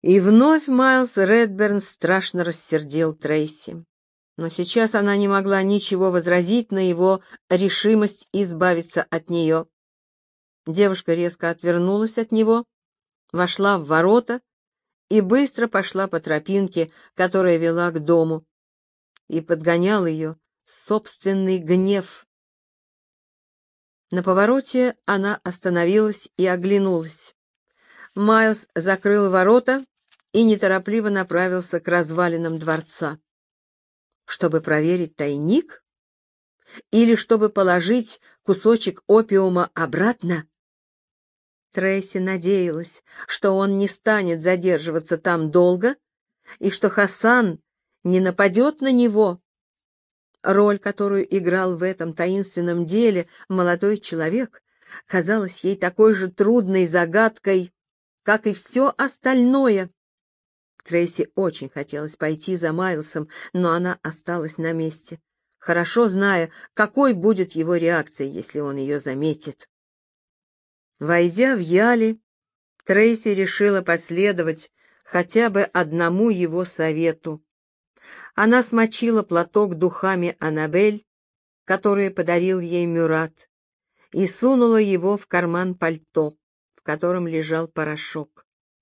И вновь Майлз Редберн страшно рассердил Трейси. Но сейчас она не могла ничего возразить на его решимость избавиться от нее. Девушка резко отвернулась от него, вошла в ворота и быстро пошла по тропинке, которая вела к дому, и подгонял ее собственный гнев. На повороте она остановилась и оглянулась. Майлз закрыл ворота и неторопливо направился к развалинам дворца. Чтобы проверить тайник? Или чтобы положить кусочек опиума обратно? Трейси надеялась, что он не станет задерживаться там долго и что Хасан не нападет на него. Роль, которую играл в этом таинственном деле молодой человек, казалась ей такой же трудной загадкой, как и все остальное. Трейси очень хотелось пойти за Майлсом, но она осталась на месте, хорошо зная, какой будет его реакция, если он ее заметит. Войдя в Яли, Трейси решила последовать хотя бы одному его совету. Она смочила платок духами Аннабель, которые подарил ей Мюрат, и сунула его в карман пальто, в котором лежал порошок.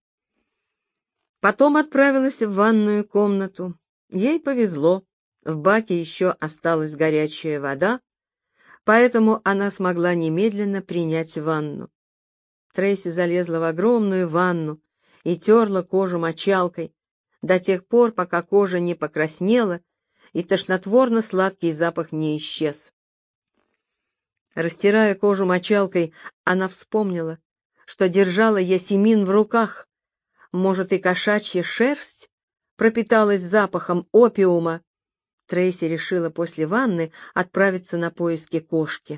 Потом отправилась в ванную комнату. Ей повезло, в баке еще осталась горячая вода, поэтому она смогла немедленно принять ванну. Трейси залезла в огромную ванну и терла кожу мочалкой до тех пор, пока кожа не покраснела и тошнотворно-сладкий запах не исчез. Растирая кожу мочалкой, она вспомнила, что держала Ясемин в руках. Может, и кошачья шерсть пропиталась запахом опиума. Трейси решила после ванны отправиться на поиски кошки.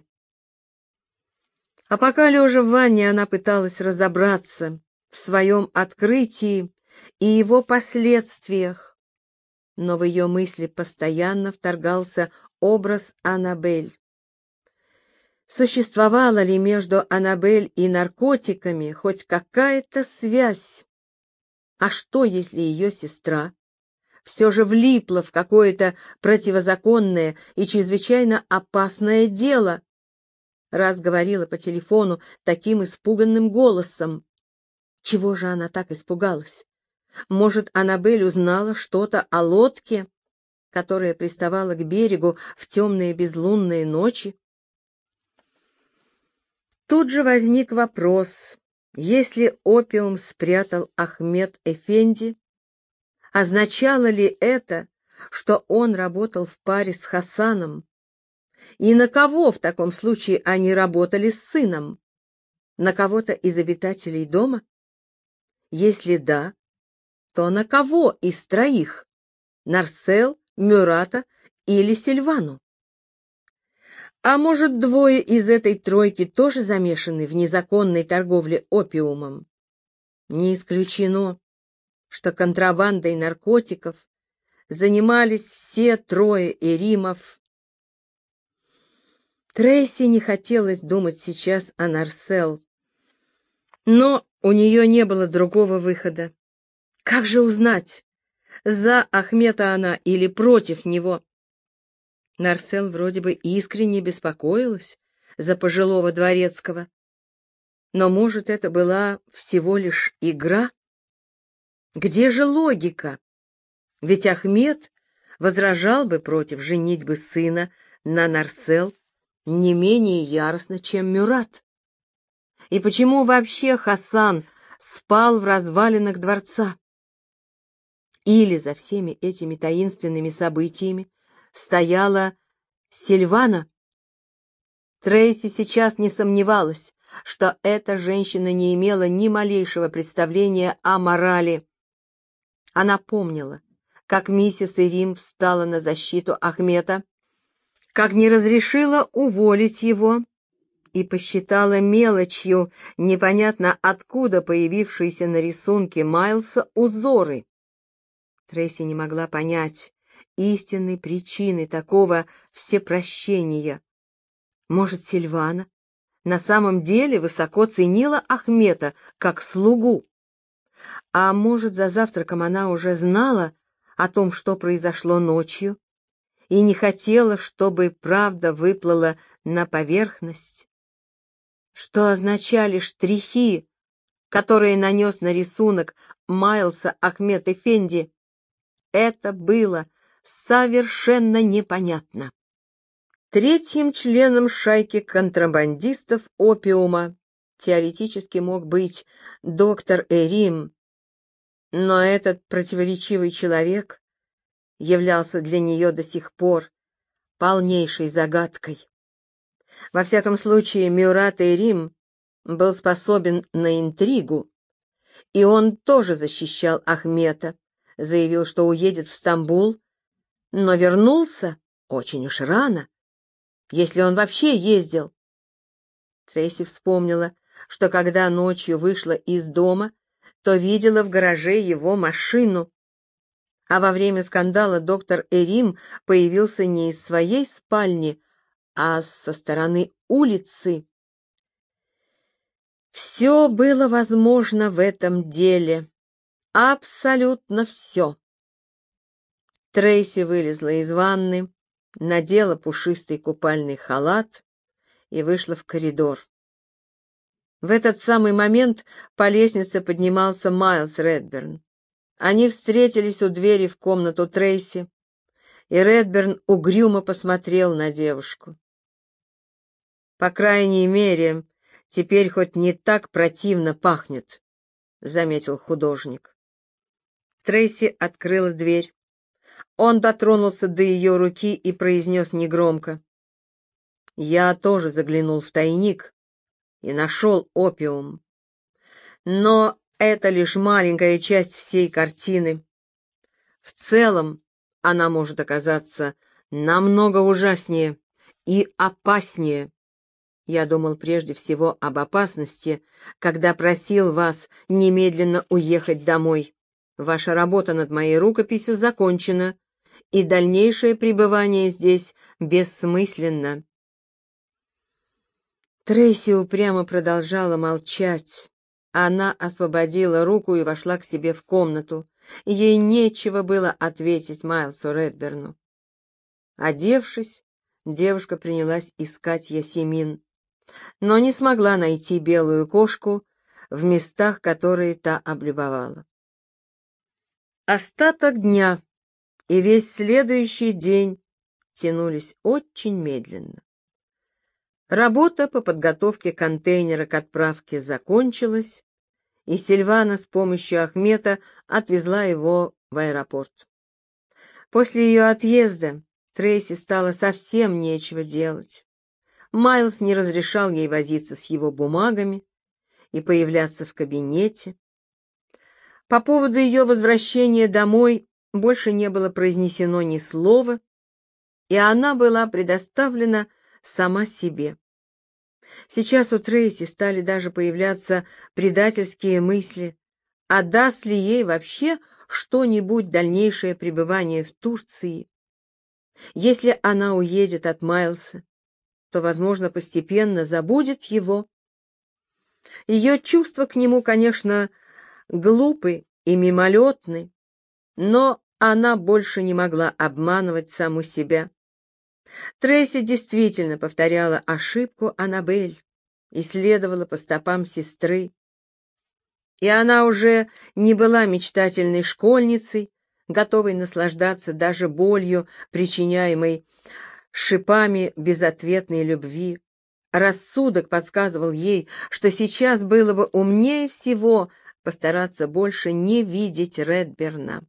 А пока, лежа в ванне, она пыталась разобраться в своем открытии и его последствиях. Но в ее мысли постоянно вторгался образ Аннабель. Существовала ли между Аннабель и наркотиками хоть какая-то связь? А что, если ее сестра все же влипла в какое-то противозаконное и чрезвычайно опасное дело, раз говорила по телефону таким испуганным голосом? Чего же она так испугалась? Может, Аннабель узнала что-то о лодке, которая приставала к берегу в темные безлунные ночи? Тут же возник вопрос: если опиум спрятал Ахмед Эфенди, означало ли это, что он работал в паре с Хасаном? И на кого в таком случае они работали с сыном? На кого-то из обитателей дома? Если да, то на кого из троих? Нарсел, Мюрата или Сильвану? А может, двое из этой тройки тоже замешаны в незаконной торговле опиумом? Не исключено, что контрабандой наркотиков занимались все трое эримов. Трейси не хотелось думать сейчас о Нарсел, но у нее не было другого выхода. Как же узнать, за Ахмета она или против него? Нарсел вроде бы искренне беспокоилась за пожилого дворецкого, но, может, это была всего лишь игра? Где же логика? Ведь Ахмед возражал бы против женитьбы сына на Нарсел не менее яростно, чем Мюрат. И почему вообще Хасан спал в развалинах дворца? Или за всеми этими таинственными событиями стояла Сильвана? Трейси сейчас не сомневалась, что эта женщина не имела ни малейшего представления о морали. Она помнила, как миссис Ирим встала на защиту Ахмета, как не разрешила уволить его и посчитала мелочью непонятно откуда появившиеся на рисунке Майлса узоры. Трейси не могла понять истинной причины такого всепрощения. Может, Сильвана на самом деле высоко ценила Ахмета как слугу? А может, за завтраком она уже знала о том, что произошло ночью, и не хотела, чтобы правда выплыла на поверхность? Что означали штрихи, которые нанес на рисунок Майлса Ахмед Эфенди, это было совершенно непонятно. Третьим членом шайки контрабандистов опиума теоретически мог быть доктор Эрим, но этот противоречивый человек являлся для нее до сих пор полнейшей загадкой. Во всяком случае, Мюрат Эрим был способен на интригу, и он тоже защищал Ахмета, заявил, что уедет в Стамбул, но вернулся очень уж рано, если он вообще ездил. Трейси вспомнила, что когда ночью вышла из дома, то видела в гараже его машину, а во время скандала доктор Эрим появился не из своей спальни, а со стороны улицы. Все было возможно в этом деле. Абсолютно все. Трейси вылезла из ванны, надела пушистый купальный халат и вышла в коридор. В этот самый момент по лестнице поднимался Майлз Редберн. Они встретились у двери в комнату Трейси, и Редберн угрюмо посмотрел на девушку. «По крайней мере, теперь хоть не так противно пахнет», — заметил художник. Трейси открыла дверь. Он дотронулся до ее руки и произнес негромко: «Я тоже заглянул в тайник и нашел опиум. Но это лишь маленькая часть всей картины. В целом она может оказаться намного ужаснее и опаснее. Я думал прежде всего об опасности, когда просил вас немедленно уехать домой. Ваша работа над моей рукописью закончена, и дальнейшее пребывание здесь бессмысленно». Трейси упрямо продолжала молчать. Она освободила руку и вошла к себе в комнату. Ей нечего было ответить Майлсу Редберну. Одевшись, девушка принялась искать Ясемин, но не смогла найти белую кошку в местах, которые та облюбовала. Остаток дня и весь следующий день тянулись очень медленно. Работа по подготовке контейнера к отправке закончилась, и Сильвана с помощью Ахмета отвезла его в аэропорт. После ее отъезда Трейси стало совсем нечего делать. Майлз не разрешал ей возиться с его бумагами и появляться в кабинете. По поводу ее возвращения домой больше не было произнесено ни слова, и она была предоставлена сама себе. Сейчас у Трейси стали даже появляться предательские мысли, а даст ли ей вообще что-нибудь дальнейшее пребывание в Турции. Если она уедет от Майлса, то, возможно, постепенно забудет его. Ее чувства к нему, конечно, глупы и мимолетны, но она больше не могла обманывать саму себя. Трейси действительно повторяла ошибку Аннабель и следовала по стопам сестры. И она уже не была мечтательной школьницей, готовой наслаждаться даже болью, причиняемой шипами безответной любви. Рассудок подсказывал ей, что сейчас было бы умнее всего постараться больше не видеть Редберна.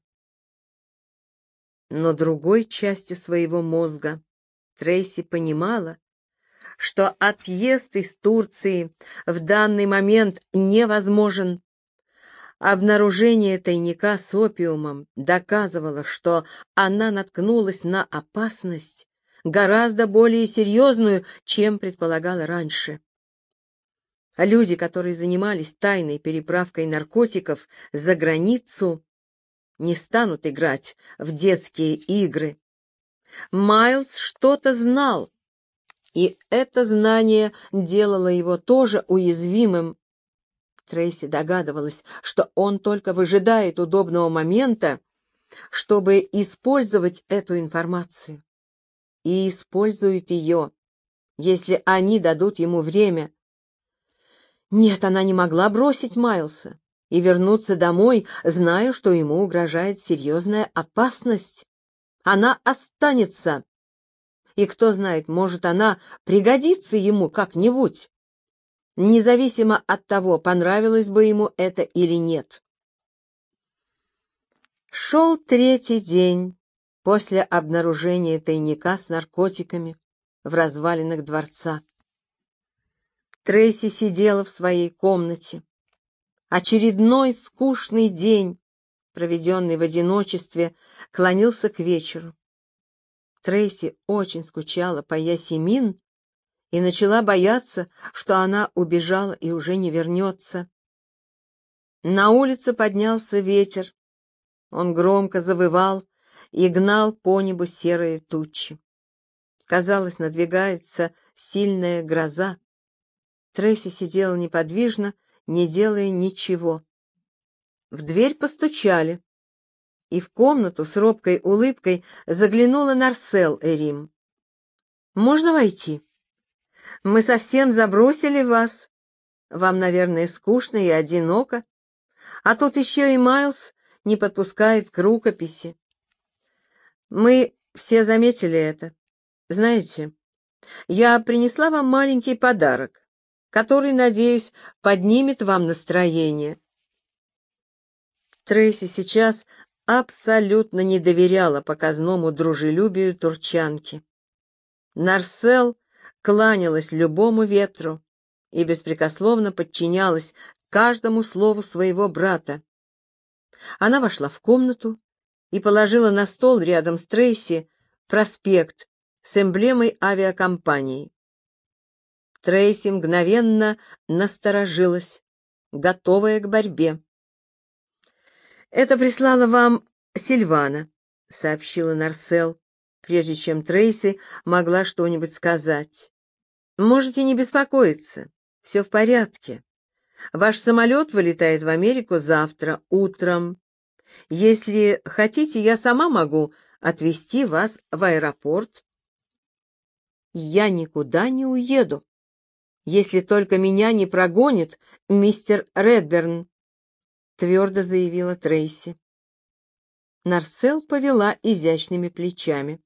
Но другой частью своего мозга Трейси понимала, что отъезд из Турции в данный момент невозможен. Обнаружение тайника с опиумом доказывало, что она наткнулась на опасность, гораздо более серьезную, чем предполагала раньше. Люди, которые занимались тайной переправкой наркотиков за границу, не станут играть в детские игры. Майлз что-то знал, и это знание делало его тоже уязвимым. Трейси догадывалась, что он только выжидает удобного момента, чтобы использовать эту информацию. И использует ее, если они дадут ему время. Нет, она не могла бросить Майлса и вернуться домой, зная, что ему угрожает серьезная опасность. Она останется. И кто знает, может, она пригодится ему как-нибудь, независимо от того, понравилось бы ему это или нет. Шел третий день после обнаружения тайника с наркотиками в развалинах дворца. Трейси сидела в своей комнате. Очередной скучный день, проведенный в одиночестве, клонился к вечеру. Трейси очень скучала по Ясемин и начала бояться, что она убежала и уже не вернется. На улице поднялся ветер. Он громко завывал и гнал по небу серые тучи. Казалось, надвигается сильная гроза. Трейси сидела неподвижно, не делая ничего. В дверь постучали, и в комнату с робкой улыбкой заглянула Нарсел Эрим. «Можно войти? Мы совсем забросили вас. Вам, наверное, скучно и одиноко. А тут еще и Майлз не подпускает к рукописи. Мы все заметили это. Знаете, я принесла вам маленький подарок, который, надеюсь, поднимет вам настроение». Трейси сейчас абсолютно не доверяла показному дружелюбию турчанки. Нарсел кланялась любому ветру и беспрекословно подчинялась каждому слову своего брата. Она вошла в комнату и положила на стол рядом с Трейси проспект с эмблемой авиакомпании. Трейси мгновенно насторожилась, готовая к борьбе. «Это прислала вам Сильвана», — сообщила Нарсел, прежде чем Трейси могла что-нибудь сказать. «Можете не беспокоиться, все в порядке. Ваш самолет вылетает в Америку завтра утром. Если хотите, я сама могу отвезти вас в аэропорт». «Я никуда не уеду, если только меня не прогонит мистер Редберн», — твердо заявила Трейси. Нарсел повела изящными плечами.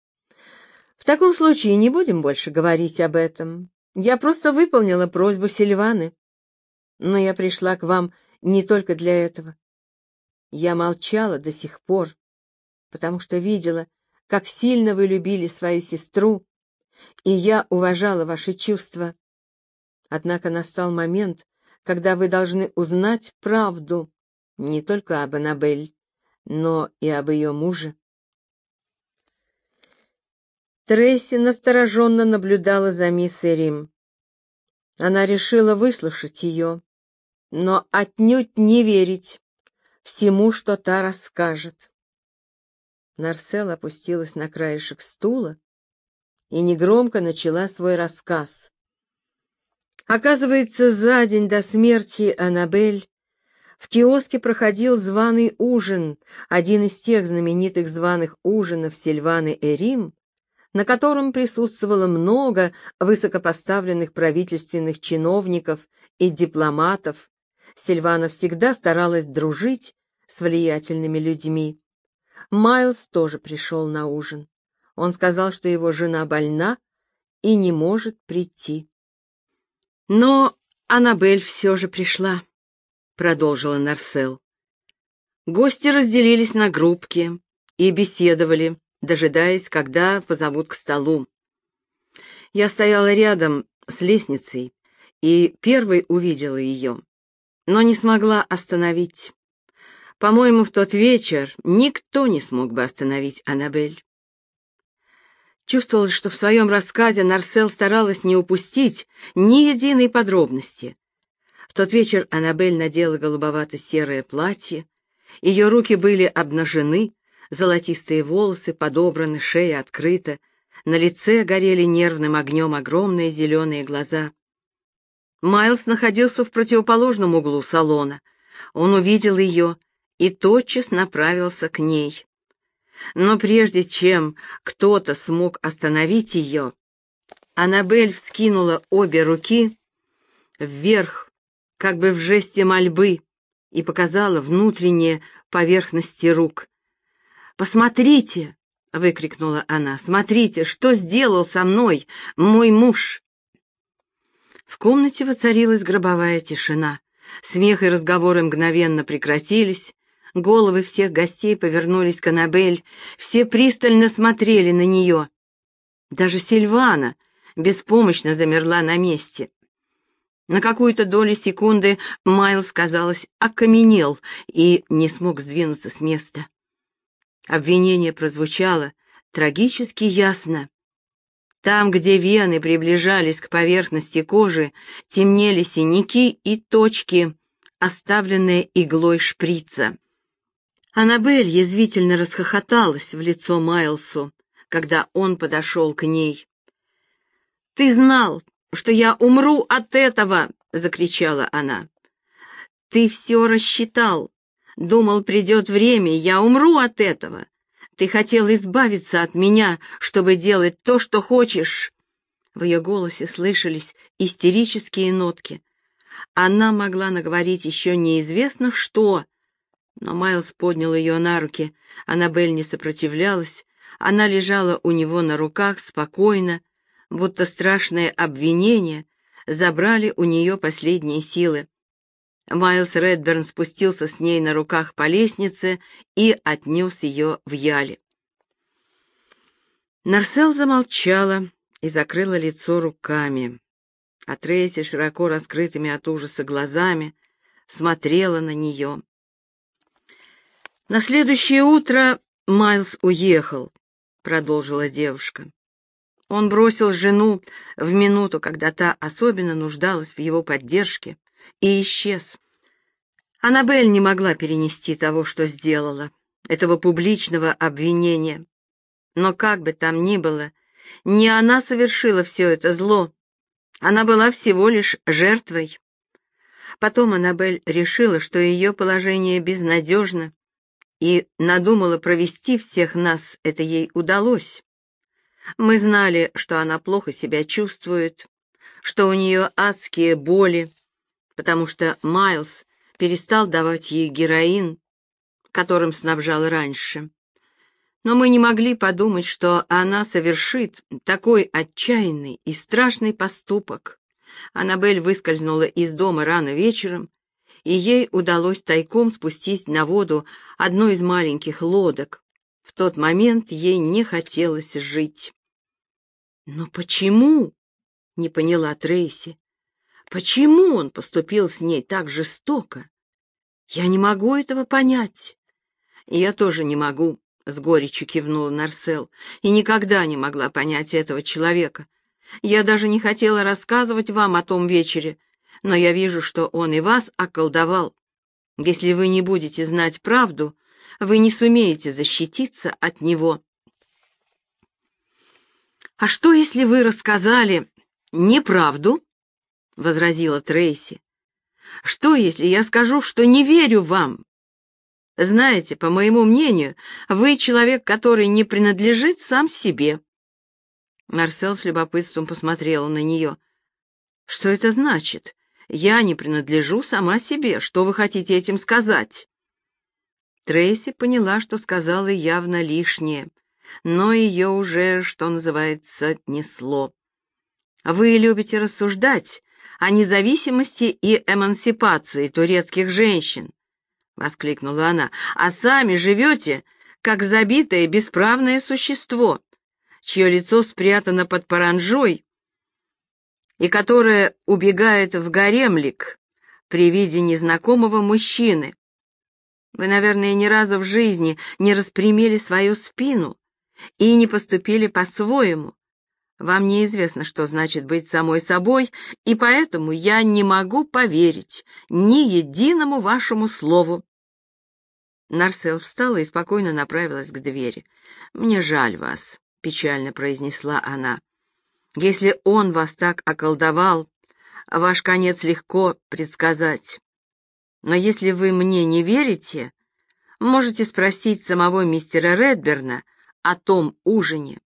«В таком случае не будем больше говорить об этом. Я просто выполнила просьбу Сильваны. Но я пришла к вам не только для этого. Я молчала до сих пор, потому что видела, как сильно вы любили свою сестру, и я уважала ваши чувства. Однако настал момент, когда вы должны узнать правду не только об Аннабель, но и об ее муже». Трейси настороженно наблюдала за мисс Эрим. Она решила выслушать ее, но отнюдь не верить всему, что та расскажет. Нарсел опустилась на краешек стула и негромко начала свой рассказ. Оказывается, за день до смерти Аннабель в киоске проходил званый ужин, один из тех знаменитых званых ужинов Сильваны Эрим, на котором присутствовало много высокопоставленных правительственных чиновников и дипломатов. Сильвана всегда старалась дружить с влиятельными людьми. Майлз тоже пришел на ужин. Он сказал, что его жена больна и не может прийти. «Но Аннабель все же пришла», — продолжила Нарсел. Гости разделились на группки и беседовали, дожидаясь, когда позовут к столу. Я стояла рядом с лестницей и первой увидела ее, но не смогла остановить. По-моему, в тот вечер никто не смог бы остановить Аннабель. Чувствовалось, что в своем рассказе Нарсел старалась не упустить ни единой подробности. В тот вечер Аннабель надела голубовато-серое платье, ее руки были обнажены, золотистые волосы подобраны, шея открыта, на лице горели нервным огнем огромные зеленые глаза. Майлз находился в противоположном углу салона. Он увидел ее и тотчас направился к ней. Но прежде чем кто-то смог остановить ее, Аннабель вскинула обе руки вверх, как бы в жесте мольбы, и показала внутренние поверхности рук. «Посмотрите!» — выкрикнула она. «Смотрите, что сделал со мной мой муж!» В комнате воцарилась гробовая тишина. Смех и разговоры мгновенно прекратились. Головы всех гостей повернулись к Аннабель, все пристально смотрели на нее. Даже Сильвана беспомощно замерла на месте. На какую-то долю секунды Майлз, казалось, окаменел и не смог сдвинуться с места. Обвинение прозвучало трагически ясно. Там, где вены приближались к поверхности кожи, темнели синяки и точки, оставленные иглой шприца. Аннабель язвительно расхохоталась в лицо Майлсу, когда он подошел к ней. «Ты знал, что я умру от этого!» — закричала она. «Ты все рассчитал. Думал, придет время, я умру от этого. Ты хотел избавиться от меня, чтобы делать то, что хочешь». В ее голосе слышались истерические нотки. Она могла наговорить еще неизвестно что, но Майлз поднял ее на руки. Аннабель не сопротивлялась. Она лежала у него на руках спокойно, будто страшные обвинения забрали у нее последние силы. Майлз Редберн спустился с ней на руках по лестнице и отнес ее в яле. Нарсел замолчала и закрыла лицо руками, а Трейси широко раскрытыми от ужаса глазами смотрела на нее. «На следующее утро Майлз уехал», — продолжила девушка. «Он бросил жену в минуту, когда та особенно нуждалась в его поддержке, и исчез. Аннабель не могла перенести того, что сделала, этого публичного обвинения. Но как бы там ни было, не она совершила все это зло, она была всего лишь жертвой. Потом Аннабель решила, что ее положение безнадежно, и надумала провести всех нас, это ей удалось. Мы знали, что она плохо себя чувствует, что у нее адские боли, потому что Майлз перестал давать ей героин, которым снабжал раньше. Но мы не могли подумать, что она совершит такой отчаянный и страшный поступок. Аннабель выскользнула из дома рано вечером, и ей удалось тайком спустить на воду одну из маленьких лодок. В тот момент ей не хотелось жить. «Но почему?» — не поняла Трейси. «Почему он поступил с ней так жестоко? Я не могу этого понять». «Я тоже не могу», — с горечью кивнула Нарсел, «и никогда не могла понять этого человека. Я даже не хотела рассказывать вам о том вечере, но я вижу, что он и вас околдовал. Если вы не будете знать правду, вы не сумеете защититься от него». «А что, если вы рассказали неправду?» — возразила Трейси. «Что, если я скажу, что не верю вам? Знаете, по моему мнению, вы человек, который не принадлежит сам себе». Марсел с любопытством посмотрела на нее. «Что это значит? Я не принадлежу сама себе. Что вы хотите этим сказать?» Трейси поняла, что сказала явно лишнее, но ее уже, что называется, несло. «Вы любите рассуждать о независимости и эмансипации турецких женщин», — воскликнула она, «а сами живете, как забитое бесправное существо, чье лицо спрятано под паранджой и которое убегает в гаремлик при виде незнакомого мужчины. Вы, наверное, ни разу в жизни не распрямили свою спину и не поступили по-своему. Вам неизвестно, что значит быть самой собой, и поэтому я не могу поверить ни единому вашему слову». Нарсел встала и спокойно направилась к двери. «Мне жаль вас», — печально произнесла она. «Если он вас так околдовал, Ваш конец легко предсказать. Но если вы мне не верите, можете спросить самого мистера Редберна о том ужине.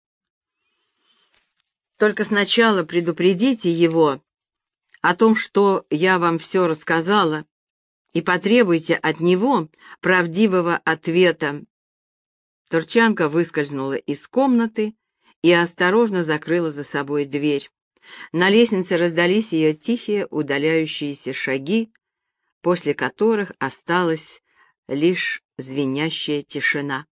Только сначала предупредите его о том, что я вам все рассказала, и потребуйте от него правдивого ответа». Турчанка выскользнула из комнаты и осторожно закрыла за собой дверь. На лестнице раздались ее тихие удаляющиеся шаги, после которых осталась лишь звенящая тишина.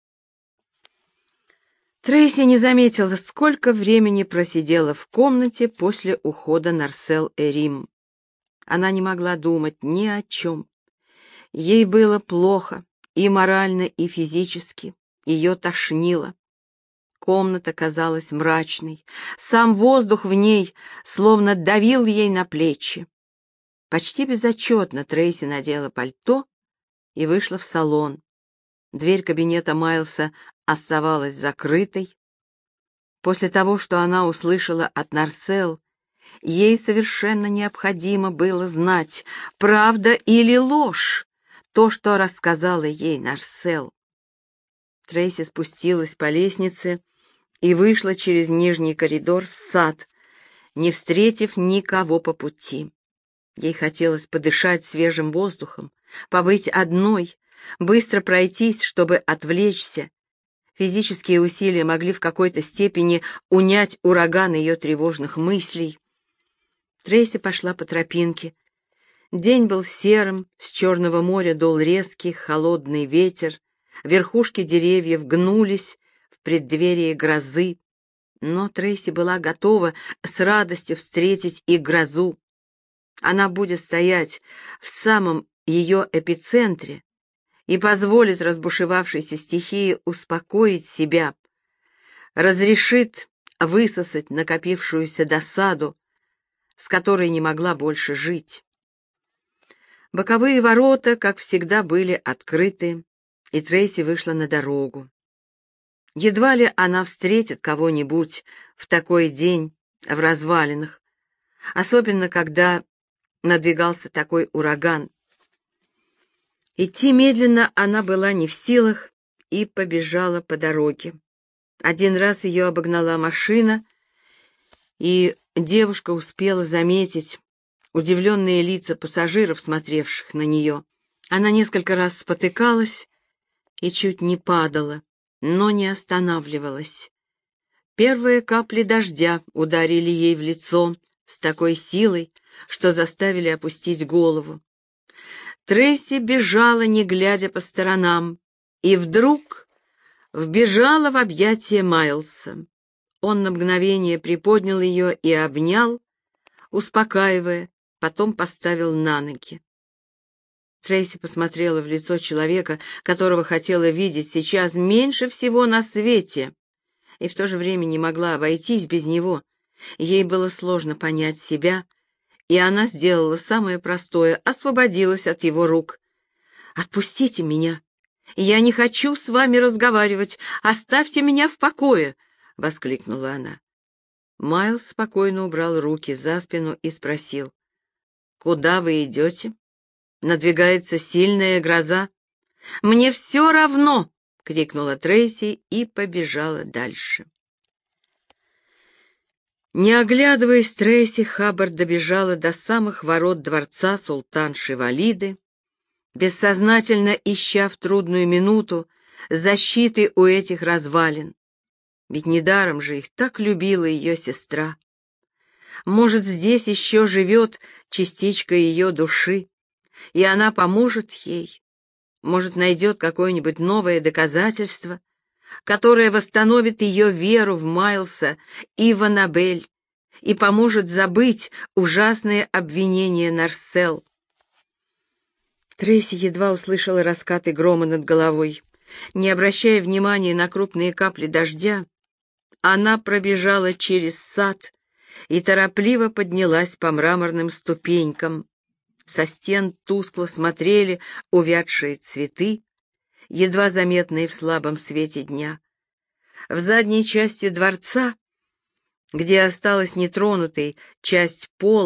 Трейси не заметила, сколько времени просидела в комнате после ухода Нарсел Эрим. Она не могла думать ни о чем. Ей было плохо и морально, и физически. Ее тошнило. Комната казалась мрачной. Сам воздух в ней словно давил ей на плечи. Почти безотчетно Трейси надела пальто и вышла в салон. Дверь кабинета Майлса оставалась закрытой. После того, что она услышала от Нарсел, ей совершенно необходимо было знать, правда или ложь, то, что рассказала ей Нарсел. Трейси спустилась по лестнице и вышла через нижний коридор в сад, не встретив никого по пути. Ей хотелось подышать свежим воздухом, побыть одной, быстро пройтись, чтобы отвлечься. Физические усилия могли в какой-то степени унять ураган ее тревожных мыслей. Трейси пошла по тропинке. День был серым, с Черного моря дул резкий, холодный ветер, верхушки деревьев гнулись в преддверии грозы, но Трейси была готова с радостью встретить и грозу. Она будет стоять в самом ее эпицентре и позволит разбушевавшейся стихии успокоить себя, разрешит высосать накопившуюся досаду, с которой не могла больше жить. Боковые ворота, как всегда, были открыты, и Трейси вышла на дорогу. Едва ли она встретит кого-нибудь в такой день в развалинах, особенно когда надвигался такой ураган. Идти медленно она была не в силах и побежала по дороге. Один раз ее обогнала машина, и девушка успела заметить удивленные лица пассажиров, смотревших на нее. Она несколько раз спотыкалась и чуть не падала, но не останавливалась. Первые капли дождя ударили ей в лицо с такой силой, что заставили опустить голову. Трейси бежала, не глядя по сторонам, и вдруг вбежала в объятия Майлса. Он на мгновение приподнял ее и обнял, успокаивая, потом поставил на ноги. Трейси посмотрела в лицо человека, которого хотела видеть сейчас меньше всего на свете, и в то же время не могла обойтись без него. Ей было сложно понять себя, и она сделала самое простое — освободилась от его рук. «Отпустите меня! Я не хочу с вами разговаривать! Оставьте меня в покое!» — воскликнула она. Майлз спокойно убрал руки за спину и спросил: «Куда вы идете? Надвигается сильная гроза». «Мне все равно!» — крикнула Трейси и побежала дальше. Не оглядываясь, Трейси Хаббард добежала до самых ворот дворца султанши Валиды, бессознательно ища в трудную минуту защиты у этих развалин. Ведь недаром же их так любила ее сестра. Может, здесь еще живет частичка ее души, и она поможет ей. Может, найдет какое-нибудь новое доказательство, которое восстановит ее веру в Майлса и в Аннабель и поможет забыть ужасные обвинения Нарсел. Трейси едва услышала раскаты грома над головой. Не обращая внимания на крупные капли дождя, она пробежала через сад и торопливо поднялась по мраморным ступенькам. Со стен тускло смотрели увядшие цветы, едва заметные в слабом свете дня. В задней части дворца, где осталась нетронутой часть пола,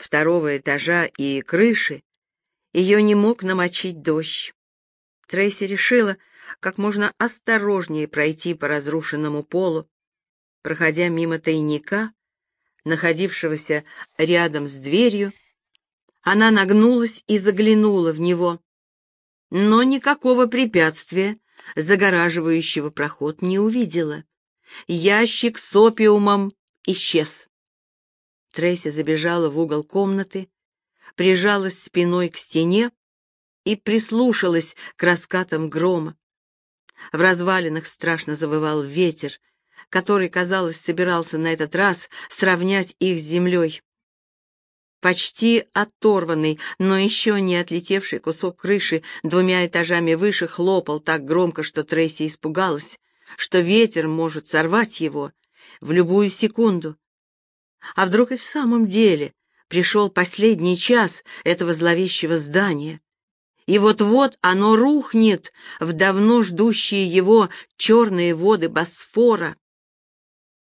второго этажа и крыши, ее не мог намочить дождь. Трейси решила как можно осторожнее пройти по разрушенному полу. Проходя мимо тайника, находившегося рядом с дверью, она нагнулась и заглянула в него, но никакого препятствия, загораживающего проход, не увидела. Ящик с опиумом исчез. Трейси забежала в угол комнаты, прижалась спиной к стене и прислушалась к раскатам грома. В развалинах страшно завывал ветер, который, казалось, собирался на этот раз сравнять их с землей. Почти оторванный, но еще не отлетевший кусок крыши 2 этажами выше хлопал так громко, что Трейси испугалась, что ветер может сорвать его в любую секунду. А вдруг и в самом деле пришел последний час этого зловещего здания, и вот-вот оно рухнет в давно ждущие его черные воды Босфора.